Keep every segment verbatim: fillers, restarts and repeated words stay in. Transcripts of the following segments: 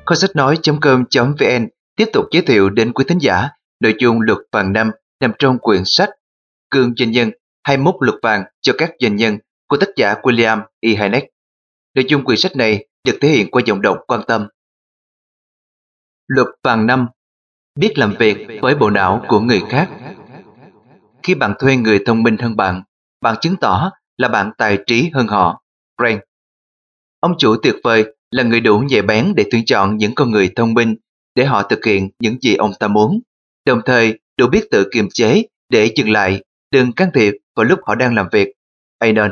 Kho sách nói.com.vn tiếp tục giới thiệu đến quý thính giả nội dung luật vàng năm nằm trong quyển sách Gương Doanh nhân hai mươi mốt luật vàng cho các doanh nhân của tác giả William E. Hynek. Nội dung quyển sách này được thể hiện qua giọng đọc quan tâm. Luật vàng năm: biết làm việc với bộ não của người khác. Khi bạn thuê người thông minh hơn bạn, bạn chứng tỏ là bạn tài trí hơn họ. Grant. Ông chủ tuyệt vời là người đủ nhạy bén để tuyển chọn những con người thông minh để họ thực hiện những gì ông ta muốn, đồng thời đủ biết tự kiềm chế để dừng lại, đừng can thiệp vào lúc họ đang làm việc. Anon.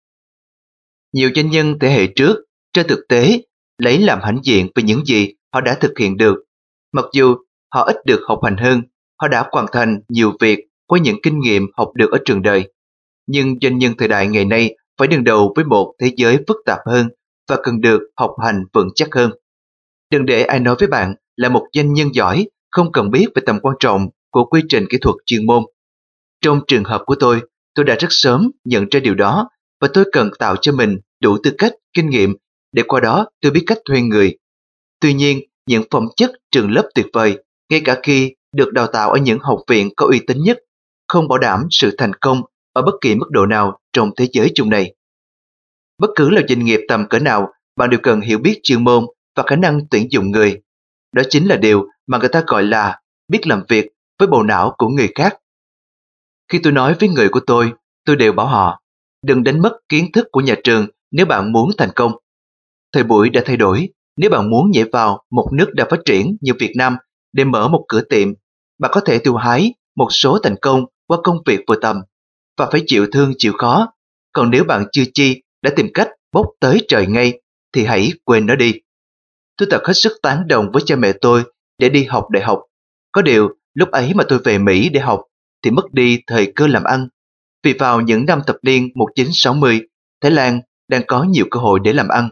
Nhiều doanh nhân thế hệ trước trên thực tế lấy làm hãnh diện về những gì họ đã thực hiện được. Mặc dù họ ít được học hành hơn, họ đã hoàn thành nhiều việc qua những kinh nghiệm học được ở trường đời. Nhưng doanh nhân thời đại ngày nay phải đương đầu với một thế giới phức tạp hơn và cần được học hành vững chắc hơn. Đừng để ai nói với bạn là một doanh nhân giỏi không cần biết về tầm quan trọng của quy trình kỹ thuật chuyên môn. Trong trường hợp của tôi, tôi đã rất sớm nhận ra điều đó và tôi cần tạo cho mình đủ tư cách, kinh nghiệm để qua đó tôi biết cách thuê người. Tuy nhiên, những phẩm chất trường lớp tuyệt vời, ngay cả khi được đào tạo ở những học viện có uy tín nhất, không bảo đảm sự thành công ở bất kỳ mức độ nào trong thế giới chung này. Bất cứ là doanh nghiệp tầm cỡ nào, bạn đều cần hiểu biết chuyên môn và khả năng tuyển dụng người. Đó chính là điều mà người ta gọi là biết làm việc với bộ não của người khác. Khi tôi nói với người của tôi, tôi đều bảo họ, đừng đánh mất kiến thức của nhà trường nếu bạn muốn thành công. Thời buổi đã thay đổi, nếu bạn muốn nhảy vào một nước đang phát triển như Việt Nam để mở một cửa tiệm, bạn có thể thu hái một số thành công qua công việc vừa tầm và phải chịu thương chịu khó. Còn nếu bạn chưa chi đã tìm cách bốc tới trời ngay thì hãy quên nó đi. Tôi thật hết sức tán đồng với cha mẹ tôi để đi học đại học. Có điều, lúc ấy mà tôi về Mỹ để học thì mất đi thời cơ làm ăn. Vì vào những năm thập niên một nghìn chín trăm sáu mươi, Thái Lan đang có nhiều cơ hội để làm ăn.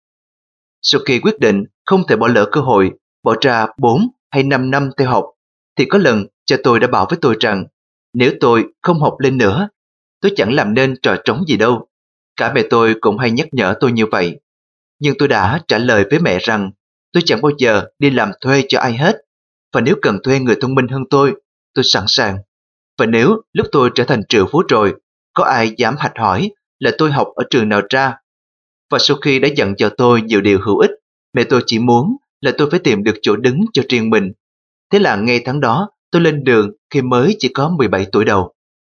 Sau khi quyết định không thể bỏ lỡ cơ hội, bỏ ra bốn hay năm năm theo học, thì có lần cha tôi đã bảo với tôi rằng nếu tôi không học lên nữa, tôi chẳng làm nên trò trống gì đâu. Cả mẹ tôi cũng hay nhắc nhở tôi như vậy. Nhưng tôi đã trả lời với mẹ rằng tôi chẳng bao giờ đi làm thuê cho ai hết. Và nếu cần thuê người thông minh hơn tôi, tôi sẵn sàng. Và nếu lúc tôi trở thành triệu phú rồi, có ai dám hạch hỏi là tôi học ở trường nào ra? Và sau khi đã dặn dò tôi nhiều điều hữu ích, mẹ tôi chỉ muốn là tôi phải tìm được chỗ đứng cho riêng mình. Thế là ngay tháng đó, tôi lên đường khi mới chỉ có mười bảy tuổi đầu.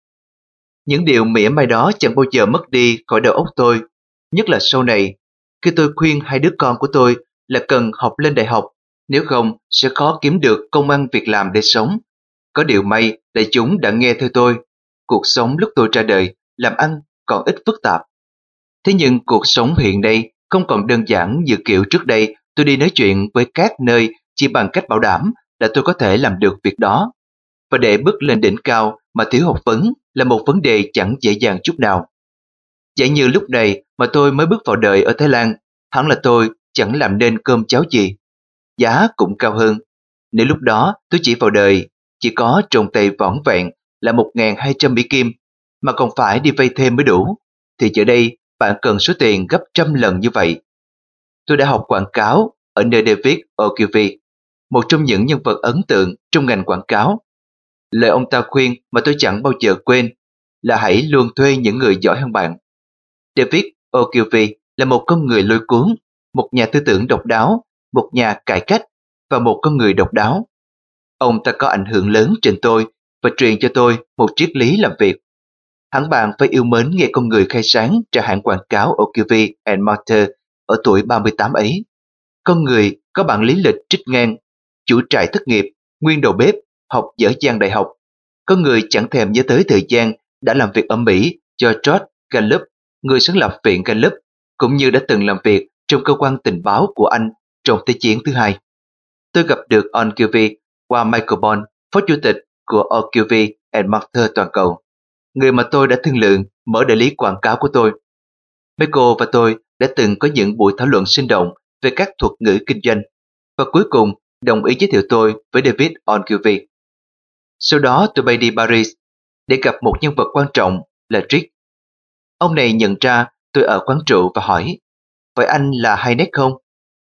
Những điều mỉa mai đó chẳng bao giờ mất đi khỏi đầu óc tôi, nhất là sau này, khi tôi khuyên hai đứa con của tôi là cần học lên đại học, nếu không sẽ khó kiếm được công ăn việc làm để sống. Có điều may là chúng đã nghe theo tôi. Cuộc sống lúc tôi ra đời, làm ăn còn ít phức tạp. Thế nhưng cuộc sống hiện nay không còn đơn giản như kiểu trước đây tôi đi nói chuyện với các nơi chỉ bằng cách bảo đảm là tôi có thể làm được việc đó. Và để bước lên đỉnh cao mà thiếu học vấn là một vấn đề chẳng dễ dàng chút nào. Giả như lúc này mà tôi mới bước vào đời ở Thái Lan, hẳn là tôi chẳng làm nên cơm cháo gì. Giá cũng cao hơn. Nếu lúc đó tôi chỉ vào đời, chỉ có trong tay vỏn vẹn là một nghìn hai trăm Mỹ Kim, mà còn phải đi vay thêm mới đủ, thì giờ đây bạn cần số tiền gấp trăm lần như vậy. Tôi đã học quảng cáo ở nơi David Ogilvy, một trong những nhân vật ấn tượng trong ngành quảng cáo. Lời ông ta khuyên mà tôi chẳng bao giờ quên là hãy luôn thuê những người giỏi hơn bạn. David Ogilvy là một con người lôi cuốn, một nhà tư tưởng độc đáo, một nhà cải cách và một con người độc đáo. Ông ta có ảnh hưởng lớn trên tôi và truyền cho tôi một triết lý làm việc. Hẳn bạn phải yêu mến nghe con người khai sáng ra hãng quảng cáo Ogilvy and Mather ở tuổi ba mươi tám ấy. Con người có bản lý lịch trích ngang, chủ trại thất nghiệp, nguyên đầu bếp, học dở dang đại học. Con người chẳng thèm nhớ tới thời gian đã làm việc ở Mỹ cho George Gallup, người sáng lập viện Gallup, cũng như đã từng làm việc trong cơ quan tình báo của Anh trong Thế chiến thứ hai. Tôi gặp được Ogilvy qua Michael Bond, phó chủ tịch của Ogilvy and Mather toàn cầu, người mà tôi đã thương lượng mở đại lý quảng cáo của tôi. Michael và tôi đã từng có những buổi thảo luận sinh động về các thuật ngữ kinh doanh, và cuối cùng đồng ý giới thiệu tôi với David Ogilvy. Sau đó tôi bay đi Paris để gặp một nhân vật quan trọng là Rick. Ông này nhận ra tôi ở quán rượu và hỏi, vậy anh là Hynek không?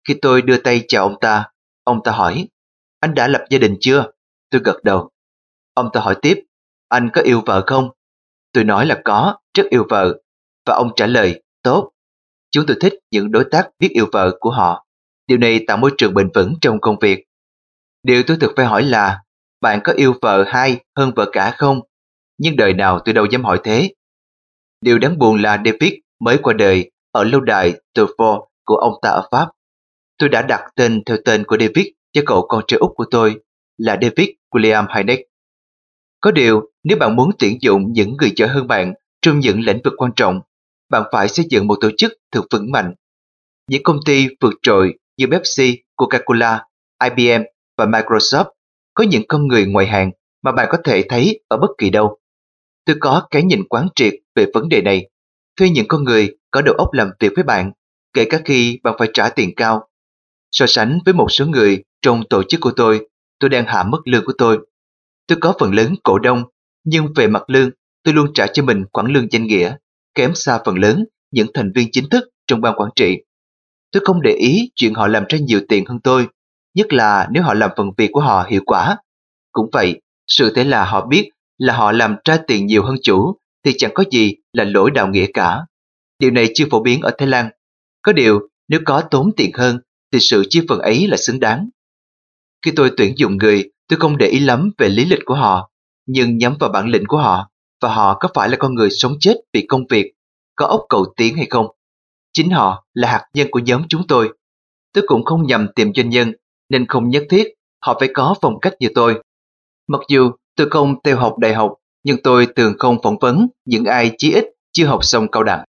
Khi tôi đưa tay chào ông ta, ông ta hỏi, anh đã lập gia đình chưa? Tôi gật đầu. Ông ta hỏi tiếp, anh có yêu vợ không? Tôi nói là có, rất yêu vợ. Và ông trả lời, tốt. Chúng tôi thích những đối tác biết yêu vợ của họ. Điều này tạo môi trường bền vững trong công việc. Điều tôi thực phải hỏi là, bạn có yêu vợ hai hơn vợ cả không? Nhưng đời nào tôi đâu dám hỏi thế. Điều đáng buồn là David mới qua đời ở lâu đài Truffaut của ông ta ở Pháp. Tôi đã đặt tên theo tên của David cho cậu con trai út của tôi là David William Hynek. Có điều, nếu bạn muốn tuyển dụng những người giỏi hơn bạn trong những lĩnh vực quan trọng, bạn phải xây dựng một tổ chức thực vững mạnh. Những công ty vượt trội như Pepsi, Coca-Cola, I B M và Microsoft có những con người ngoại hạng mà bạn có thể thấy ở bất kỳ đâu. Tôi có cái nhìn quán triệt về vấn đề này. Thuê những con người có đầu óc làm việc với bạn, kể cả khi bạn phải trả tiền cao. So sánh với một số người trong tổ chức của tôi, tôi đang hạ mức lương của tôi. Tôi có phần lớn cổ đông, nhưng về mặt lương, tôi luôn trả cho mình khoản lương danh nghĩa, kém xa phần lớn những thành viên chính thức trong ban quản trị. Tôi không để ý chuyện họ làm ra nhiều tiền hơn tôi, nhất là nếu họ làm phần việc của họ hiệu quả. Cũng vậy, sự thế là họ biết là họ làm ra tiền nhiều hơn chủ thì chẳng có gì là lỗi đạo nghĩa cả. Điều này chưa phổ biến ở Thái Lan. Có điều, nếu có tốn tiền hơn thì sự chia phần ấy là xứng đáng. Khi tôi tuyển dụng người, tôi không để ý lắm về lý lịch của họ, nhưng nhắm vào bản lĩnh của họ và họ có phải là con người sống chết vì công việc, có óc cầu tiến hay không. Chính họ là hạt nhân của nhóm chúng tôi. Tôi cũng không nhằm tìm doanh nhân, nên không nhất thiết họ phải có phong cách như tôi. Mặc dù tôi không theo học đại học, nhưng tôi thường không phỏng vấn những ai chí ít chưa học xong cao đẳng.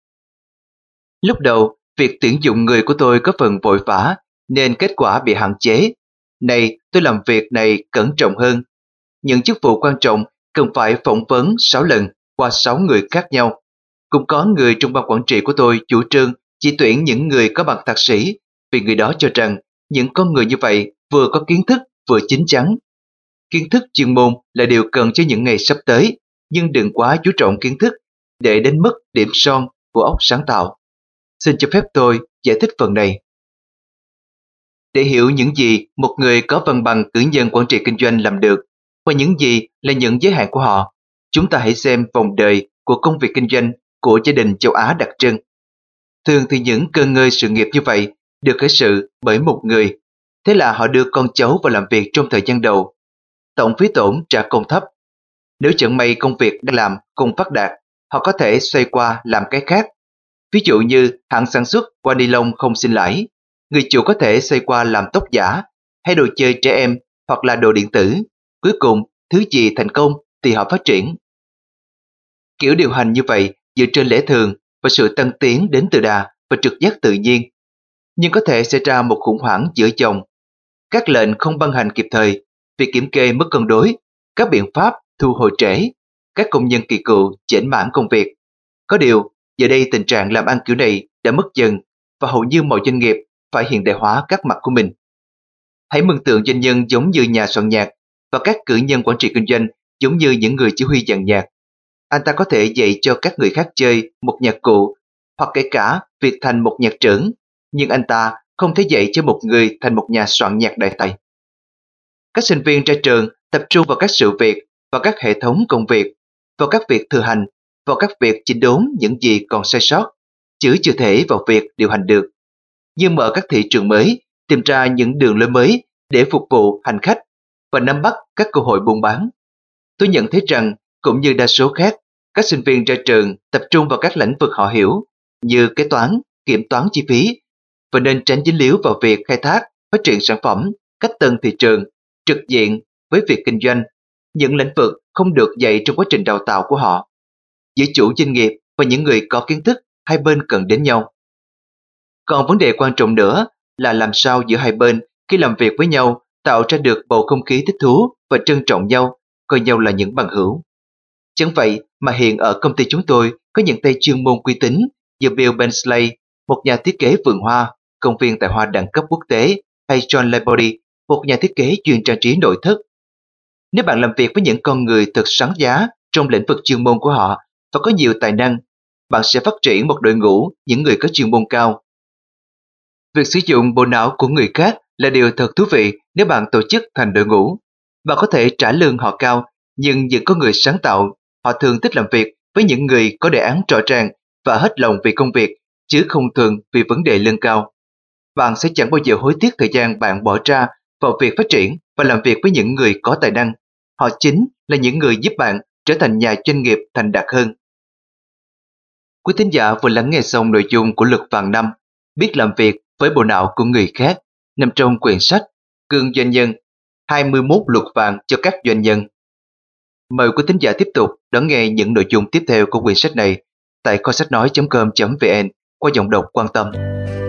Lúc đầu, việc tuyển dụng người của tôi có phần vội vã, nên kết quả bị hạn chế. Này, tôi làm việc này cẩn trọng hơn. Những chức vụ quan trọng cần phải phỏng vấn sáu lần qua sáu người khác nhau. Cũng có người trong ban quản trị của tôi chủ trương chỉ tuyển những người có bằng thạc sĩ, vì người đó cho rằng những con người như vậy vừa có kiến thức vừa chín chắn. Kiến thức chuyên môn là điều cần cho những ngày sắp tới, nhưng đừng quá chú trọng kiến thức để đến mất điểm son của óc sáng tạo. Xin cho phép tôi giải thích phần này. Để hiểu những gì một người có văn bằng cử nhân quản trị kinh doanh làm được và những gì là những giới hạn của họ, chúng ta hãy xem vòng đời của công việc kinh doanh của gia đình châu Á đặc trưng. Thường thì những cơn ngơi sự nghiệp như vậy được khởi sự bởi một người, thế là họ đưa con cháu vào làm việc trong thời gian đầu. Tổng phí tổn trả công thấp. Nếu chẳng may công việc đang làm không phát đạt, họ có thể xoay qua làm cái khác. Ví dụ như hãng sản xuất qua ni lông không xin lãi, người chủ có thể xoay qua làm tóc giả, hay đồ chơi trẻ em hoặc là đồ điện tử. Cuối cùng, thứ gì thành công thì họ phát triển. Kiểu điều hành như vậy dựa trên lẽ thường và sự tăng tiến đến từ đà và trực giác tự nhiên. Nhưng có thể xảy ra một khủng hoảng giữa chồng. Các lệnh không ban hành kịp thời, việc kiểm kê mất cân đối, các biện pháp thu hồi trễ, các công nhân kỳ cựu chểnh mãn công việc. Có điều, giờ đây tình trạng làm ăn kiểu này đã mất dần và hầu như mọi doanh nghiệp phải hiện đại hóa các mặt của mình. Hãy mường tượng doanh nhân giống như nhà soạn nhạc và các cử nhân quản trị kinh doanh giống như những người chỉ huy dàn nhạc. Anh ta có thể dạy cho các người khác chơi một nhạc cụ hoặc kể cả việc thành một nhạc trưởng, nhưng anh ta không thể dạy cho một người thành một nhà soạn nhạc đại tài. Các sinh viên ra trường tập trung vào các sự việc, vào các hệ thống công việc, vào các việc thừa hành, vào các việc chỉnh đốn những gì còn sai sót, chứ chưa thể vào việc điều hành được. Như mở các thị trường mới, tìm ra những đường lối mới để phục vụ hành khách và nắm bắt các cơ hội buôn bán. Tôi nhận thấy rằng, cũng như đa số khác, các sinh viên ra trường tập trung vào các lĩnh vực họ hiểu, như kế toán, kiểm toán chi phí, và nên tránh dính líu vào việc khai thác, phát triển sản phẩm, cách tân thị trường, trực diện với việc kinh doanh, những lĩnh vực không được dạy trong quá trình đào tạo của họ. Giữa chủ doanh nghiệp và những người có kiến thức, hai bên cần đến nhau. Còn vấn đề quan trọng nữa là làm sao giữa hai bên khi làm việc với nhau tạo ra được bầu không khí thích thú và trân trọng nhau, coi nhau là những bằng hữu. Chẳng vậy mà hiện ở công ty chúng tôi có những tay chuyên môn uy tín như Bill Bensley, một nhà thiết kế vườn hoa, công viên tài hoa đẳng cấp quốc tế, hay John Laborde, một nhà thiết kế chuyên trang trí nội thất. Nếu bạn làm việc với những con người thật sáng giá trong lĩnh vực chuyên môn của họ và có nhiều tài năng, bạn sẽ phát triển một đội ngũ những người có chuyên môn cao. Việc sử dụng bộ não của người khác là điều thật thú vị nếu bạn tổ chức thành đội ngũ. Bạn có thể trả lương họ cao, nhưng những con người sáng tạo, họ thường thích làm việc với những người có đề án rõ ràng và hết lòng vì công việc, chứ không thường vì vấn đề lương cao. Bạn sẽ chẳng bao giờ hối tiếc thời gian bạn bỏ ra vào việc phát triển và làm việc với những người có tài năng. Họ chính là những người giúp bạn trở thành nhà doanh nghiệp thành đạt hơn. Quý thính giả vừa lắng nghe xong nội dung của Luật Vàng Năm, biết làm việc với bộ não của người khác, nằm trong quyển sách Gương Doanh nhân, hai mươi mốt luật vàng cho các doanh nhân. Mời quý thính giả tiếp tục đón nghe những nội dung tiếp theo của quyển sách này tại kho sách nói chấm com chấm vn qua giọng đọc Quan Tâm.